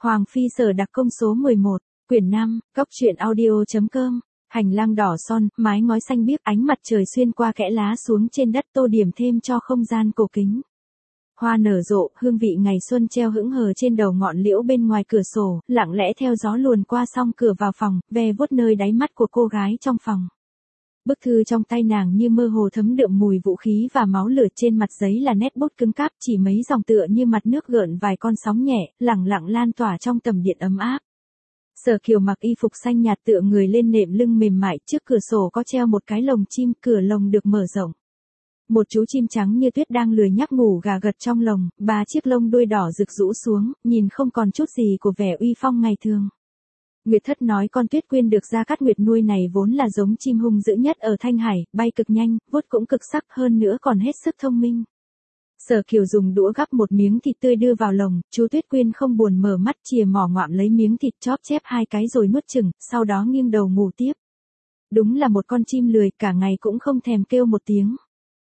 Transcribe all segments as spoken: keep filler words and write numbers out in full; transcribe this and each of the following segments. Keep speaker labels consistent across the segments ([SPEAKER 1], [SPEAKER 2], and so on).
[SPEAKER 1] Hoàng Phi Sở đặc công số mười một, quyển năm, góc truyện audio.com, hành lang đỏ son, mái ngói xanh biếc, ánh mặt trời xuyên qua kẽ lá xuống trên đất tô điểm thêm cho không gian cổ kính. Hoa nở rộ, hương vị ngày xuân treo hững hờ trên đầu ngọn liễu bên ngoài cửa sổ, lặng lẽ theo gió luồn qua song cửa vào phòng, ve vuốt nơi đáy mắt của cô gái trong phòng. Bức thư trong tay nàng như mơ hồ thấm đượm mùi vũ khí và máu lửa, trên mặt giấy là nét bút cứng cáp, chỉ mấy dòng tựa như mặt nước gợn vài con sóng nhẹ, lẳng lặng lan tỏa trong tầm điện ấm áp. Sở Kiều mặc y phục xanh nhạt tựa người lên nệm lưng mềm mại, trước cửa sổ có treo một cái lồng chim, cửa lồng được mở rộng. Một chú chim trắng như tuyết đang lười nhác ngủ gà gật trong lồng, ba chiếc lông đuôi đỏ rực rũ xuống, nhìn không còn chút gì của vẻ uy phong ngày thường. Nguyệt Thất nói con Tuyết Quyên được Gia Cát Nguyệt nuôi này vốn là giống chim hung dữ nhất ở Thanh Hải, bay cực nhanh, vuốt cũng cực sắc, hơn nữa còn hết sức thông minh. Sở Kiều dùng đũa gắp một miếng thịt tươi đưa vào lồng, chú Tuyết Quyên không buồn mở mắt, chìa mỏ ngoạm lấy miếng thịt, chóp chép hai cái rồi nuốt chửng, sau đó nghiêng đầu ngủ tiếp. Đúng là một con chim lười, cả ngày cũng không thèm kêu một tiếng.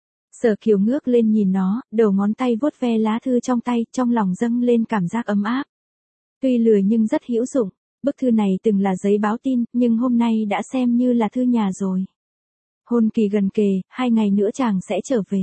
[SPEAKER 1] Sở Kiều ngước lên nhìn nó, đầu ngón tay vuốt ve lá thư trong tay, trong lòng dâng lên cảm giác ấm áp. Tuy lười nhưng rất hữu dụng. Bức thư này từng là giấy báo tin, nhưng hôm nay đã xem như là thư nhà rồi. Hôn kỳ gần kề, hai ngày nữa chàng sẽ trở về.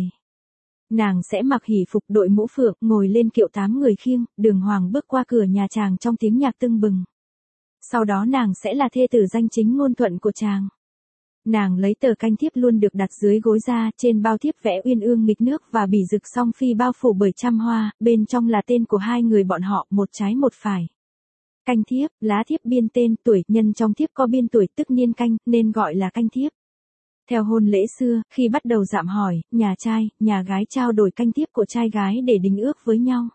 [SPEAKER 1] Nàng sẽ mặc hỷ phục, đội mũ phượng, ngồi lên kiệu tám người khiêng, đường hoàng bước qua cửa nhà chàng trong tiếng nhạc tưng bừng. Sau đó nàng sẽ là thê tử danh chính ngôn thuận của chàng. Nàng lấy tờ canh thiếp luôn được đặt dưới gối ra, trên bao thiếp vẽ uyên ương nghịch nước và bỉ rực song phi bao phủ bởi trăm hoa, bên trong là tên của hai người bọn họ, một trái một phải. Canh thiếp, lá thiếp biên tên, tuổi, nhân trong thiếp có biên tuổi tức niên canh, nên gọi là canh thiếp. Theo hôn lễ xưa, khi bắt đầu dạm hỏi, nhà trai, nhà gái trao đổi canh thiếp của trai gái để đính ước với nhau.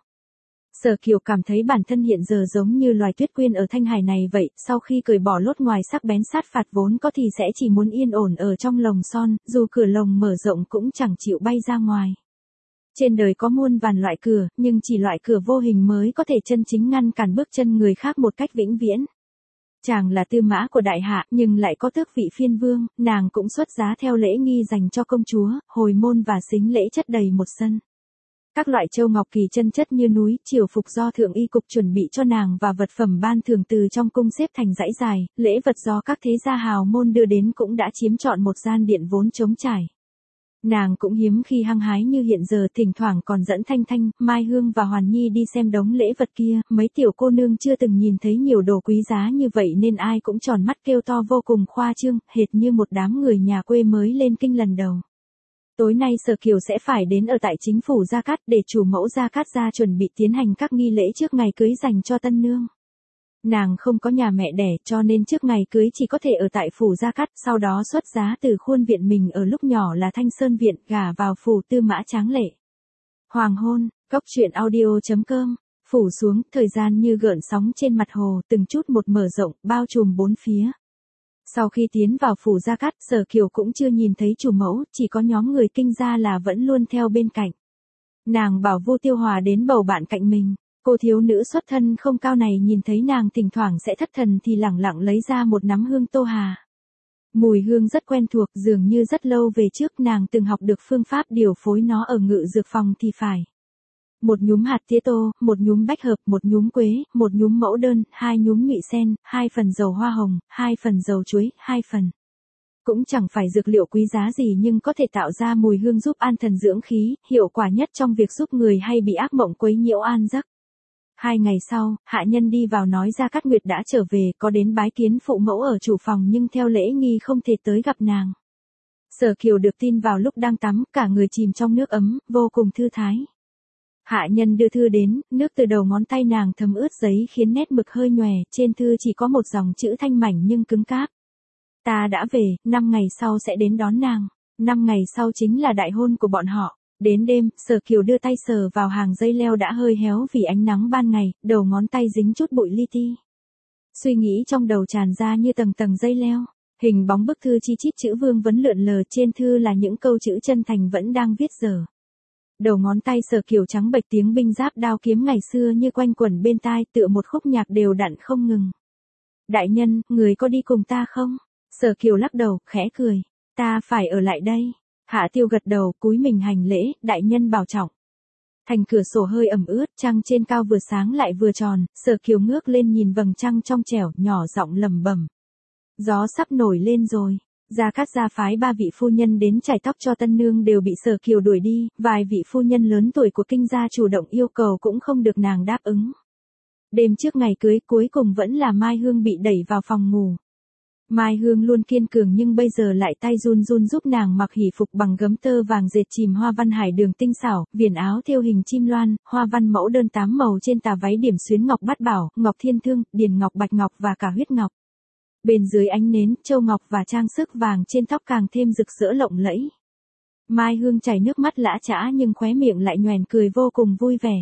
[SPEAKER 1] Sở Kiều cảm thấy bản thân hiện giờ giống như loài Tuyết Quyên ở Thanh Hải này vậy, sau khi cởi bỏ lốt ngoài sắc bén sát phạt vốn có thì sẽ chỉ muốn yên ổn ở trong lồng son, dù cửa lồng mở rộng cũng chẳng chịu bay ra ngoài. Trên đời có muôn vàn loại cửa, nhưng chỉ loại cửa vô hình mới có thể chân chính ngăn cản bước chân người khác một cách vĩnh viễn. Chàng là tư mã của đại hạ, nhưng lại có tước vị phiên vương, nàng cũng xuất giá theo lễ nghi dành cho công chúa, hồi môn và sính lễ chất đầy một sân. Các loại châu ngọc kỳ chân chất như núi, triều phục do thượng y cục chuẩn bị cho nàng và vật phẩm ban thường từ trong cung xếp thành dãy dài, lễ vật do các thế gia hào môn đưa đến cũng đã chiếm trọn một gian điện vốn trống trải. Nàng cũng hiếm khi hăng hái như hiện giờ, thỉnh thoảng còn dẫn Thanh Thanh, Mai Hương và Hoàn Nhi đi xem đống lễ vật kia, mấy tiểu cô nương chưa từng nhìn thấy nhiều đồ quý giá như vậy nên ai cũng tròn mắt kêu to vô cùng khoa trương, hệt như một đám người nhà quê mới lên kinh lần đầu. Tối nay Sở Kiều sẽ phải đến ở tại chính phủ Gia Cát để chủ mẫu Gia Cát gia chuẩn bị tiến hành các nghi lễ trước ngày cưới dành cho tân nương. Nàng không có nhà mẹ đẻ cho nên trước ngày cưới chỉ có thể ở tại phủ Gia Cát, sau đó xuất giá từ khuôn viện mình ở lúc nhỏ là Thanh Sơn Viện, gả vào phủ Tư Mã Tráng Lệ. Hoàng hôn, góc truyện audio.com, phủ xuống, thời gian như gợn sóng trên mặt hồ, từng chút một mở rộng, bao trùm bốn phía. Sau khi tiến vào phủ Gia Cát, Sở Kiều cũng chưa nhìn thấy chủ mẫu, chỉ có nhóm người kinh gia là vẫn luôn theo bên cạnh. Nàng bảo Vu Tiêu Hòa đến bầu bạn cạnh mình. Cô thiếu nữ xuất thân không cao này nhìn thấy nàng thỉnh thoảng sẽ thất thần thì lẳng lặng lấy ra một nắm hương tô hà. Mùi hương rất quen thuộc, dường như rất lâu về trước nàng từng học được phương pháp điều phối nó ở ngự dược phòng thì phải. Một nhúm hạt tía tô, một nhúm bách hợp, một nhúm quế, một nhúm mẫu đơn, hai nhúm nhụy sen, hai phần dầu hoa hồng, hai phần dầu chuối, hai phần. Cũng chẳng phải dược liệu quý giá gì nhưng có thể tạo ra mùi hương giúp an thần dưỡng khí, hiệu quả nhất trong việc giúp người hay bị ác mộng quấy nhiễu an giấc. Hai ngày sau, hạ nhân đi vào nói Gia Cát Nguyệt đã trở về, có đến bái kiến phụ mẫu ở chủ phòng nhưng theo lễ nghi không thể tới gặp nàng. Sở Kiều được tin vào lúc đang tắm, cả người chìm trong nước ấm, vô cùng thư thái. Hạ nhân đưa thư đến, nước từ đầu ngón tay nàng thấm ướt giấy khiến nét mực hơi nhòe, trên thư chỉ có một dòng chữ thanh mảnh nhưng cứng cáp. Ta đã về, năm ngày sau sẽ đến đón nàng, năm ngày sau chính là đại hôn của bọn họ. Đến đêm, Sở Kiều đưa tay sờ vào hàng dây leo đã hơi héo vì ánh nắng ban ngày, đầu ngón tay dính chút bụi li ti. Suy nghĩ trong đầu tràn ra như tầng tầng dây leo, hình bóng bức thư chi chít chữ vương vấn lượn lờ, trên thư là những câu chữ chân thành vẫn đang viết dở. Đầu ngón tay Sở Kiều trắng bệch, tiếng binh giáp đao kiếm ngày xưa như quanh quẩn bên tai, tựa một khúc nhạc đều đặn không ngừng. Đại nhân, người có đi cùng ta không? Sở Kiều lắc đầu, khẽ cười. Ta phải ở lại đây. Hạ Tiêu gật đầu, cúi mình hành lễ, đại nhân bảo trọng. Thành cửa sổ hơi ẩm ướt, trăng trên cao vừa sáng lại vừa tròn, Sở Kiều ngước lên nhìn vầng trăng trong trẻo, nhỏ giọng lẩm bẩm. Gió sắp nổi lên rồi. Gia Cát gia phái ba vị phu nhân đến chải tóc cho tân nương đều bị Sở Kiều đuổi đi, vài vị phu nhân lớn tuổi của kinh gia chủ động yêu cầu cũng không được nàng đáp ứng. Đêm trước ngày cưới cuối cùng vẫn là Mai Hương bị đẩy vào phòng ngủ. Mai Hương luôn kiên cường nhưng bây giờ lại tay run run giúp nàng mặc hỷ phục bằng gấm tơ vàng dệt chìm hoa văn hải đường tinh xảo, viền áo thêu hình chim loan, hoa văn mẫu đơn tám màu trên tà váy điểm xuyến ngọc bát bảo, ngọc thiên thương, điền ngọc bạch ngọc và cả huyết ngọc. Bên dưới ánh nến, châu ngọc và trang sức vàng trên tóc càng thêm rực rỡ lộng lẫy. Mai Hương chảy nước mắt lã chã nhưng khóe miệng lại nhoẻn cười vô cùng vui vẻ.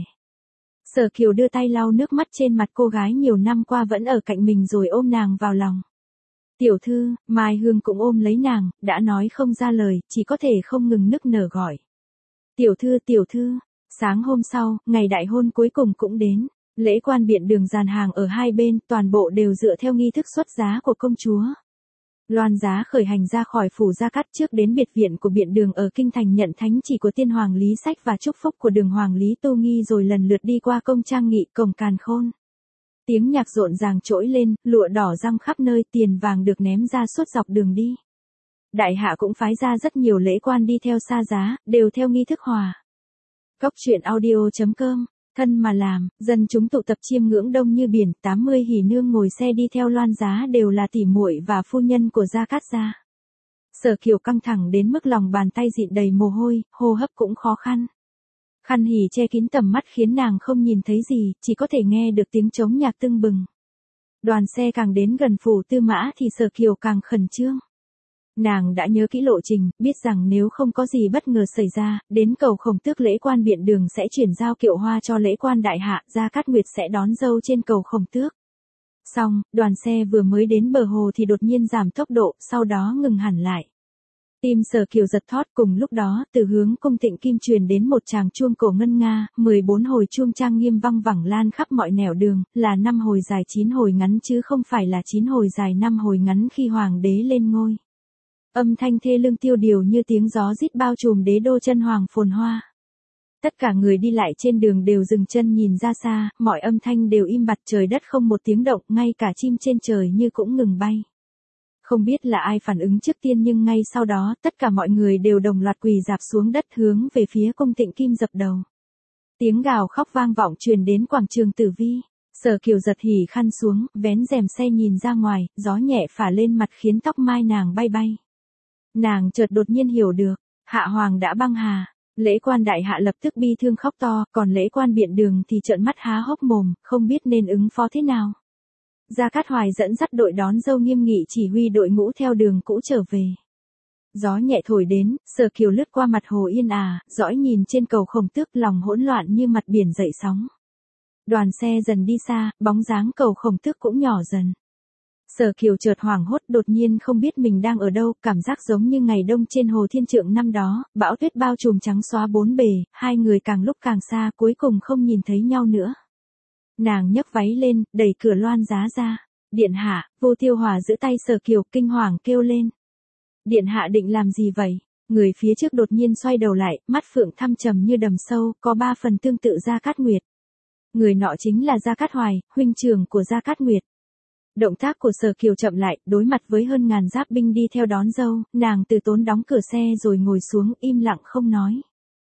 [SPEAKER 1] Sở Kiều đưa tay lau nước mắt trên mặt cô gái nhiều năm qua vẫn ở cạnh mình rồi ôm nàng vào lòng. Tiểu thư, Mai Hương cũng ôm lấy nàng, đã nói không ra lời, chỉ có thể không ngừng nức nở gọi. Tiểu thư, tiểu thư. Sáng hôm sau, ngày đại hôn cuối cùng cũng đến. Lễ quan biện đường dàn hàng ở hai bên, toàn bộ đều dựa theo nghi thức xuất giá của công chúa. Loan giá khởi hành ra khỏi phủ Gia Cát trước đến biệt viện của biện đường ở kinh thành nhận thánh chỉ của tiên hoàng Lý Sách và chúc phúc của đường hoàng Lý Tô Nghi rồi lần lượt đi qua công trang nghị cổng Càn Khôn. Tiếng nhạc rộn ràng trỗi lên, lụa đỏ răng khắp nơi, tiền vàng được ném ra suốt dọc đường đi. Đại hạ cũng phái ra rất nhiều lễ quan đi theo xa giá, đều theo nghi thức hòa. Cốc truyện audio chấm com, thân mà làm, dân chúng tụ tập chiêm ngưỡng đông như biển, tám mươi hỉ nương ngồi xe đi theo Loan giá đều là tỷ muội và phu nhân của Gia Cát gia. Sở Kiều căng thẳng đến mức lòng bàn tay dịn đầy mồ hôi, hô hấp cũng khó khăn. Khăn hỉ che kín tầm mắt khiến nàng không nhìn thấy gì, chỉ có thể nghe được tiếng trống nhạc tưng bừng. Đoàn xe càng đến gần phủ Tư Mã thì Sở Kiều càng khẩn trương. Nàng đã nhớ kỹ lộ trình, biết rằng nếu không có gì bất ngờ xảy ra, đến cầu Khổng Tước lễ quan biện đường sẽ chuyển giao kiệu hoa cho lễ quan đại hạ, Gia Cát Nguyệt sẽ đón dâu trên cầu Khổng Tước. Xong, đoàn xe vừa mới đến bờ hồ thì đột nhiên giảm tốc độ, sau đó ngừng hẳn lại. Tim Sở Kiều giật thót, cùng lúc đó, từ hướng cung Tịnh Kim truyền đến một tràng chuông cổ ngân nga, mười bốn hồi chuông trang nghiêm văng vẳng lan khắp mọi nẻo đường, là năm hồi dài chín hồi ngắn chứ không phải là chín hồi dài năm hồi ngắn khi hoàng đế lên ngôi. Âm thanh thê lương tiêu điều như tiếng gió rít bao trùm đế đô chân hoàng phồn hoa. Tất cả người đi lại trên đường đều dừng chân nhìn ra xa, mọi âm thanh đều im bặt, trời đất không một tiếng động, ngay cả chim trên trời như cũng ngừng bay. Không biết là ai phản ứng trước tiên nhưng ngay sau đó, tất cả mọi người đều đồng loạt quỳ rạp xuống đất hướng về phía cung Tịnh Kim dập đầu. Tiếng gào khóc vang vọng truyền đến quảng trường Tử Vi. Sở Kiều giật hỉ khăn xuống, vén rèm xe nhìn ra ngoài, gió nhẹ phả lên mặt khiến tóc mai nàng bay bay. Nàng chợt đột nhiên hiểu được, hạ hoàng đã băng hà. Lễ quan đại hạ lập tức bi thương khóc to, còn lễ quan biện đường thì trợn mắt há hốc mồm, không biết nên ứng phó thế nào. Gia Cát Hoài dẫn dắt đội đón dâu nghiêm nghị chỉ huy đội ngũ theo đường cũ trở về. Gió nhẹ thổi đến, Sở Kiều lướt qua mặt hồ yên ả, dõi nhìn trên cầu Khổng Tước, lòng hỗn loạn như mặt biển dậy sóng. Đoàn xe dần đi xa, bóng dáng cầu Khổng Tước cũng nhỏ dần. Sở Kiều chợt hoảng hốt, đột nhiên không biết mình đang ở đâu, cảm giác giống như ngày đông trên hồ Thiên Trượng năm đó, bão tuyết bao trùm trắng xóa bốn bề, hai người càng lúc càng xa, cuối cùng không nhìn thấy nhau nữa. Nàng nhấc váy lên, đẩy cửa Loan giá ra. Điện hạ, Vô Tiêu Hòa giữ tay Sở Kiều, kinh hoàng kêu lên. Điện hạ định làm gì vậy? Người phía trước đột nhiên xoay đầu lại, mắt phượng thăm trầm như đầm sâu, có ba phần tương tự Gia Cát Nguyệt. Người nọ chính là Gia Cát Hoài, huynh trưởng của Gia Cát Nguyệt. Động tác của Sở Kiều chậm lại, đối mặt với hơn ngàn giáp binh đi theo đón dâu, nàng từ tốn đóng cửa xe rồi ngồi xuống, im lặng không nói.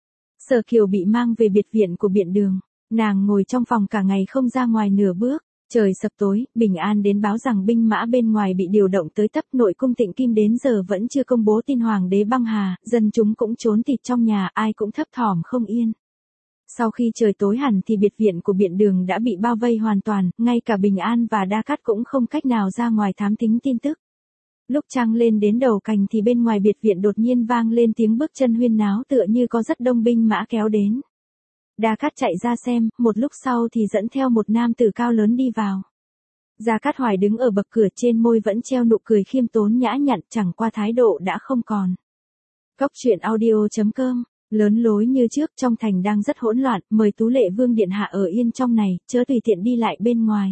[SPEAKER 1] Sở Kiều bị mang về biệt viện của biện đường. Nàng ngồi trong phòng cả ngày không ra ngoài nửa bước. Trời sập tối, Bình An đến báo rằng binh mã bên ngoài bị điều động tới tấp, nội cung Tịnh Kim đến giờ vẫn chưa công bố tin hoàng đế băng hà, dân chúng cũng trốn thịt trong nhà, ai cũng thấp thỏm không yên. Sau khi trời tối hẳn thì biệt viện của biện đường đã bị bao vây hoàn toàn, ngay cả Bình An và Đa Cát cũng không cách nào ra ngoài thám thính tin tức. Lúc trăng lên đến đầu cành thì bên ngoài biệt viện đột nhiên vang lên tiếng bước chân huyên náo tựa như có rất đông binh mã kéo đến. Đa Cát chạy ra xem, một lúc sau thì dẫn theo một nam tử cao lớn đi vào. Gia Cát Hoài đứng ở bậc cửa, trên môi vẫn treo nụ cười khiêm tốn nhã nhặn, chẳng qua thái độ đã không còn. Cốc truyện audio chấm com, lớn lối như trước, trong thành đang rất hỗn loạn, mời Tú Lệ Vương điện hạ ở yên trong này, chớ tùy tiện đi lại bên ngoài.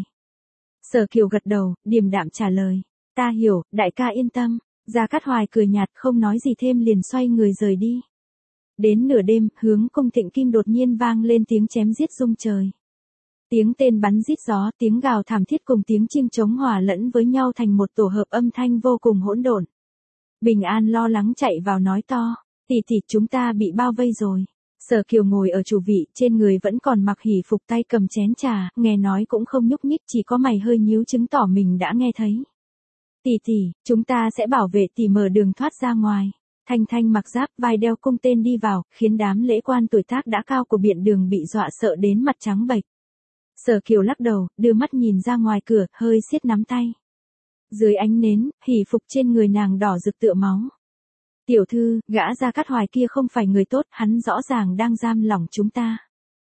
[SPEAKER 1] Sở Kiều gật đầu, điềm đạm trả lời, ta hiểu, đại ca yên tâm. Gia Cát Hoài cười nhạt không nói gì thêm liền xoay người rời đi. Đến nửa đêm, hướng cung Thịnh Kim đột nhiên vang lên tiếng chém giết rung trời. Tiếng tên bắn rít gió, tiếng gào thảm thiết cùng tiếng chim trống hòa lẫn với nhau thành một tổ hợp âm thanh vô cùng hỗn độn. Bình An lo lắng chạy vào nói to, tỷ tỷ chúng ta bị bao vây rồi. Sở Kiều ngồi ở chủ vị, trên người vẫn còn mặc hỷ phục, tay cầm chén trà, nghe nói cũng không nhúc nhích, chỉ có mày hơi nhíu chứng tỏ mình đã nghe thấy. Tỷ tỷ, chúng ta sẽ bảo vệ tỷ mở đường thoát ra ngoài. Thanh Thanh mặc giáp, vai đeo cung tên đi vào, khiến đám lễ quan tuổi tác đã cao của biện đường bị dọa sợ đến mặt trắng bệch. Sở Kiều lắc đầu, đưa mắt nhìn ra ngoài cửa, hơi siết nắm tay. Dưới ánh nến, hỷ phục trên người nàng đỏ rực tựa máu. Tiểu thư, gã Gia Cát Hoài kia không phải người tốt, hắn rõ ràng đang giam lỏng chúng ta.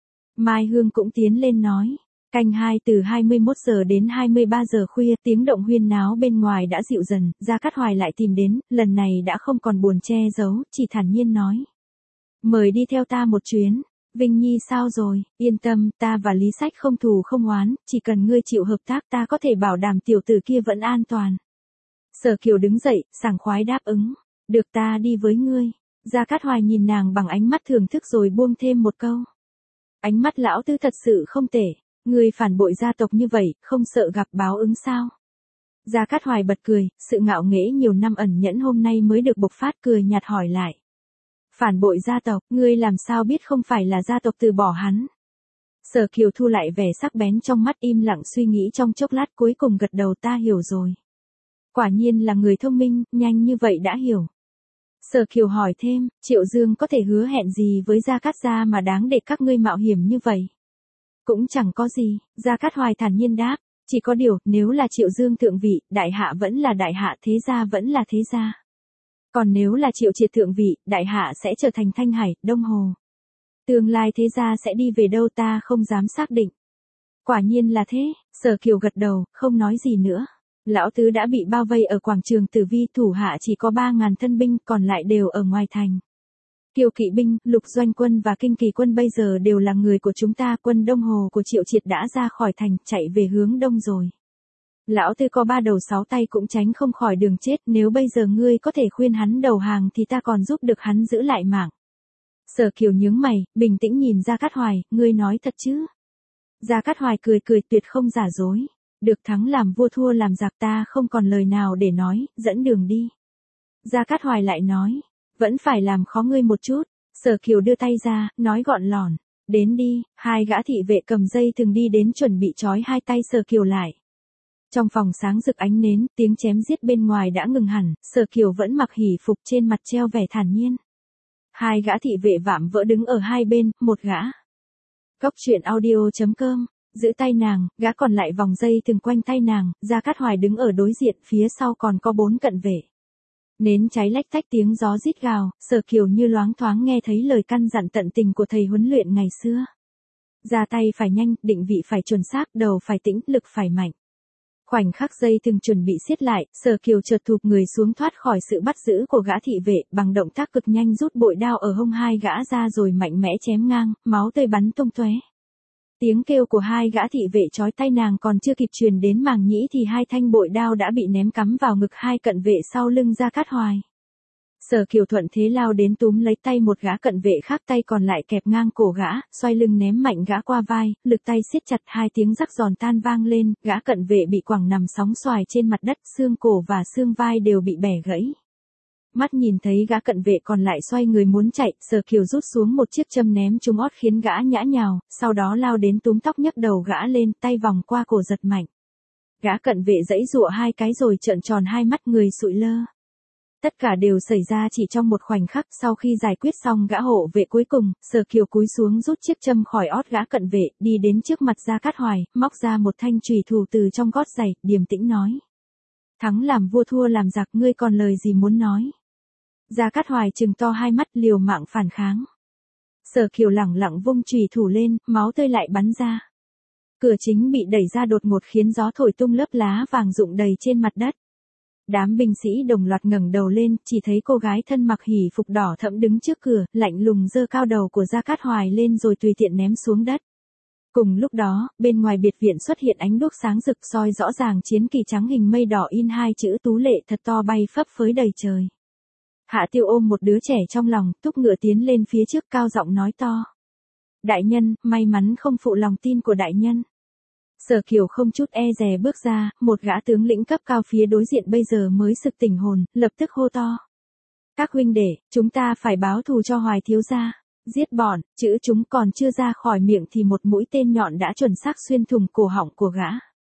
[SPEAKER 1] Mai Hương cũng tiến lên nói. Canh hai từ hai mươi mốt giờ đến hai mươi ba giờ khuya, tiếng động huyên náo bên ngoài đã dịu dần, Gia Cát Hoài lại tìm đến, lần này đã không còn buồn che giấu, chỉ thản nhiên nói. Mời đi theo ta một chuyến. Vinh Nhi sao rồi, yên tâm, ta và Lý Sách không thù không oán, chỉ cần ngươi chịu hợp tác ta có thể bảo đảm tiểu tử kia vẫn an toàn. Sở Kiều đứng dậy, sảng khoái đáp ứng. Được, ta đi với ngươi. Gia Cát Hoài nhìn nàng bằng ánh mắt thưởng thức rồi buông thêm một câu. Ánh mắt lão tư thật sự không tệ. Ngươi phản bội gia tộc như vậy, không sợ gặp báo ứng sao? Gia Cát Hoài bật cười, sự ngạo nghễ nhiều năm ẩn nhẫn hôm nay mới được bộc phát, cười nhạt hỏi lại. Phản bội gia tộc, ngươi làm sao biết không phải là gia tộc từ bỏ hắn? Sở Kiều thu lại vẻ sắc bén trong mắt, im lặng suy nghĩ trong chốc lát, cuối cùng gật đầu, ta hiểu rồi. Quả nhiên là người thông minh, nhanh như vậy đã hiểu. Sở Kiều hỏi thêm, Triệu Dương có thể hứa hẹn gì với Gia Cát gia mà đáng để các ngươi mạo hiểm như vậy? Cũng chẳng có gì, Gia Cát Hoài thản nhiên đáp, chỉ có điều, nếu là Triệu Dương thượng vị, đại hạ vẫn là đại hạ, thế gia vẫn là thế gia. Còn nếu là Triệu Triệt thượng vị, đại hạ sẽ trở thành Thanh Hải, Đông Hồ. Tương lai thế gia sẽ đi về đâu ta không dám xác định. Quả nhiên là thế, Sở Kiều gật đầu, không nói gì nữa. Lão tứ đã bị bao vây ở quảng trường Tử Vi, thủ hạ chỉ có ba ngàn thân binh, còn lại đều ở ngoài thành. Kiều kỵ binh, Lục Doanh quân và Kinh Kỳ quân bây giờ đều là người của chúng ta, quân Đông Hồ của Triệu Triệt đã ra khỏi thành, chạy về hướng đông rồi. Lão tư có ba đầu sáu tay cũng tránh không khỏi đường chết, nếu bây giờ ngươi có thể khuyên hắn đầu hàng thì ta còn giúp được hắn giữ lại mạng. Sở Kiều nhướng mày, bình tĩnh nhìn Gia Cát Hoài, ngươi nói thật chứ? Gia Cát Hoài cười cười, tuyệt không giả dối. Được thắng làm vua, thua làm giặc, ta không còn lời nào để nói, dẫn đường đi. Gia Cát Hoài lại nói, vẫn phải làm khó ngươi một chút. Sở Kiều đưa tay ra, nói gọn lỏn, đến đi. Hai gã thị vệ cầm dây thừng đi đến chuẩn bị trói hai tay Sở Kiều lại. Trong phòng sáng rực ánh nến, tiếng chém giết bên ngoài đã ngừng hẳn, Sở Kiều vẫn mặc hỷ phục, trên mặt treo vẻ thản nhiên. Hai gã thị vệ vạm vỡ đứng ở hai bên, một gã. Cốc truyện audio chấm com, giữ tay nàng, gã còn lại vòng dây thừng quanh tay nàng, Gia Cát Hoài đứng ở đối diện, phía sau còn có bốn cận vệ. Nến cháy lách tách, tiếng gió rít gào, Sở Kiều như loáng thoáng nghe thấy lời căn dặn tận tình của thầy huấn luyện ngày xưa. Ra tay phải nhanh, định vị phải chuẩn xác, đầu phải tĩnh, lực phải mạnh. Khoảnh khắc dây thừng chuẩn bị siết lại, Sở Kiều chợt thụp người xuống thoát khỏi sự bắt giữ của gã thị vệ, bằng động tác cực nhanh rút bội đao ở hông hai gã ra rồi mạnh mẽ chém ngang, máu tươi bắn tung tóe. Tiếng kêu của hai gã thị vệ chói tai nàng còn chưa kịp truyền đến màng nhĩ thì hai thanh bội đao đã bị ném cắm vào ngực hai cận vệ sau lưng Gia Cát Hoài. Sở Kiều thuận thế lao đến túm lấy tay một gã cận vệ khác, tay còn lại kẹp ngang cổ gã, xoay lưng ném mạnh gã qua vai, lực tay siết chặt, hai tiếng rắc giòn tan vang lên, gã cận vệ bị quẳng nằm sóng xoài trên mặt đất, xương cổ và xương vai đều bị bẻ gãy. Mắt nhìn thấy gã cận vệ còn lại xoay người muốn chạy, Sở Kiều rút xuống một chiếc châm ném trúng ót khiến gã nhã nhào, sau đó lao đến túm tóc nhấc đầu gã lên, tay vòng qua cổ giật mạnh. Gã cận vệ giãy giụa hai cái rồi trợn tròn hai mắt, người sụi lơ. Tất cả đều xảy ra chỉ trong một khoảnh khắc, sau khi giải quyết xong gã hộ vệ cuối cùng, Sở Kiều cúi xuống rút chiếc châm khỏi ót gã cận vệ, đi đến trước mặt Gia Cát Hoài, móc ra một thanh chùy thủ từ trong gót giày, điềm tĩnh nói. Thắng làm vua, thua làm giặc, ngươi còn lời gì muốn nói? Gia Cát Hoài trừng to hai mắt, liều mạng phản kháng. Sở Kiều lẳng lặng vung chùy thủ lên, máu tươi lại bắn ra. Cửa chính bị đẩy ra đột ngột khiến gió thổi tung lớp lá vàng rụng đầy trên mặt đất. Đám binh sĩ đồng loạt ngẩng đầu lên, chỉ thấy cô gái thân mặc hỷ phục đỏ thẫm đứng trước cửa, lạnh lùng giơ cao đầu của Gia Cát Hoài lên rồi tùy tiện ném xuống đất. Cùng lúc đó, bên ngoài biệt viện xuất hiện ánh đuốc sáng rực soi rõ ràng chiến kỳ trắng hình mây đỏ in hai chữ Tú Lệ thật to bay phấp phới đầy trời. Hạ Tiêu ôm một đứa trẻ trong lòng, thúc ngựa tiến lên phía trước cao giọng nói to. Đại nhân, may mắn không phụ lòng tin của đại nhân. Sở Kiều không chút e dè bước ra, một gã tướng lĩnh cấp cao phía đối diện bây giờ mới sực tỉnh hồn, lập tức hô to. Các huynh đệ, chúng ta phải báo thù cho Hoài thiếu gia. Giết bọn, chữ chúng còn chưa ra khỏi miệng thì một mũi tên nhọn đã chuẩn xác xuyên thủng cổ họng của gã.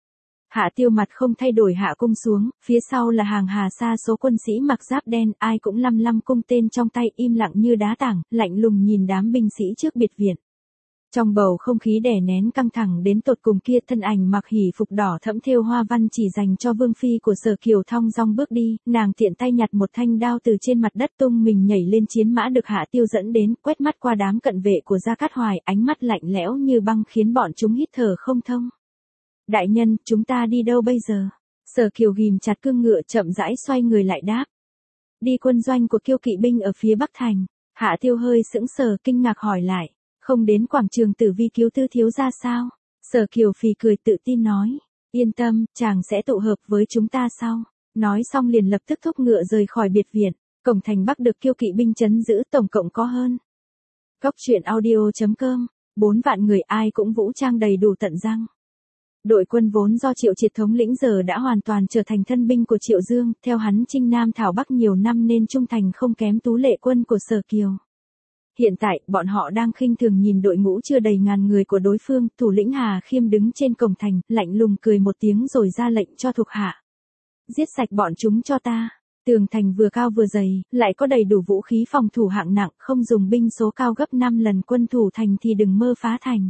[SPEAKER 1] Hạ Tiêu mặt không thay đổi hạ cung xuống, phía sau là hàng hà sa số quân sĩ mặc giáp đen, ai cũng lăm lăm cung tên trong tay im lặng như đá tảng, lạnh lùng nhìn đám binh sĩ trước biệt viện. Trong bầu không khí đè nén căng thẳng đến tột cùng kia, thân ảnh mặc hỉ phục đỏ thẫm thêu hoa văn chỉ dành cho vương phi của Sở Kiều thong dong bước đi, nàng tiện tay nhặt một thanh đao từ trên mặt đất tung mình nhảy lên chiến mã được Hạ Tiêu dẫn đến, quét mắt qua đám cận vệ của Gia Cát Hoài, ánh mắt lạnh lẽo như băng khiến bọn chúng hít thở không thông. Đại nhân, chúng ta đi đâu bây giờ? Sở Kiều ghim chặt cương ngựa chậm rãi xoay người lại đáp. Đi quân doanh của Kiêu kỵ binh ở phía Bắc Thành. Hạ Tiêu hơi sững sờ kinh ngạc hỏi lại. Không đến quảng trường Tử Vi cứu tư thiếu gia sao? Sở Kiều phì cười tự tin nói. Yên tâm, chàng sẽ tụ hợp với chúng ta sau. Nói xong liền lập tức thúc ngựa rời khỏi biệt viện. Cổng thành Bắc được Kiêu kỵ binh trấn giữ tổng cộng có hơn. Góc truyện audio chấm com. Bốn vạn người ai cũng vũ trang đầy đủ tận răng. Đội quân vốn do Triệu Triệt thống lĩnh giờ đã hoàn toàn trở thành thân binh của Triệu Dương, theo hắn chinh Nam thảo Bắc nhiều năm nên trung thành không kém Tú Lệ quân của Sở Kiều. Hiện tại, bọn họ đang khinh thường nhìn đội ngũ chưa đầy ngàn người của đối phương, thủ lĩnh Hà Khiêm đứng trên cổng thành, lạnh lùng cười một tiếng rồi ra lệnh cho thuộc hạ. Giết sạch bọn chúng cho ta. Tường thành vừa cao vừa dày, lại có đầy đủ vũ khí phòng thủ hạng nặng, không dùng binh số cao gấp năm lần quân thủ thành thì đừng mơ phá thành.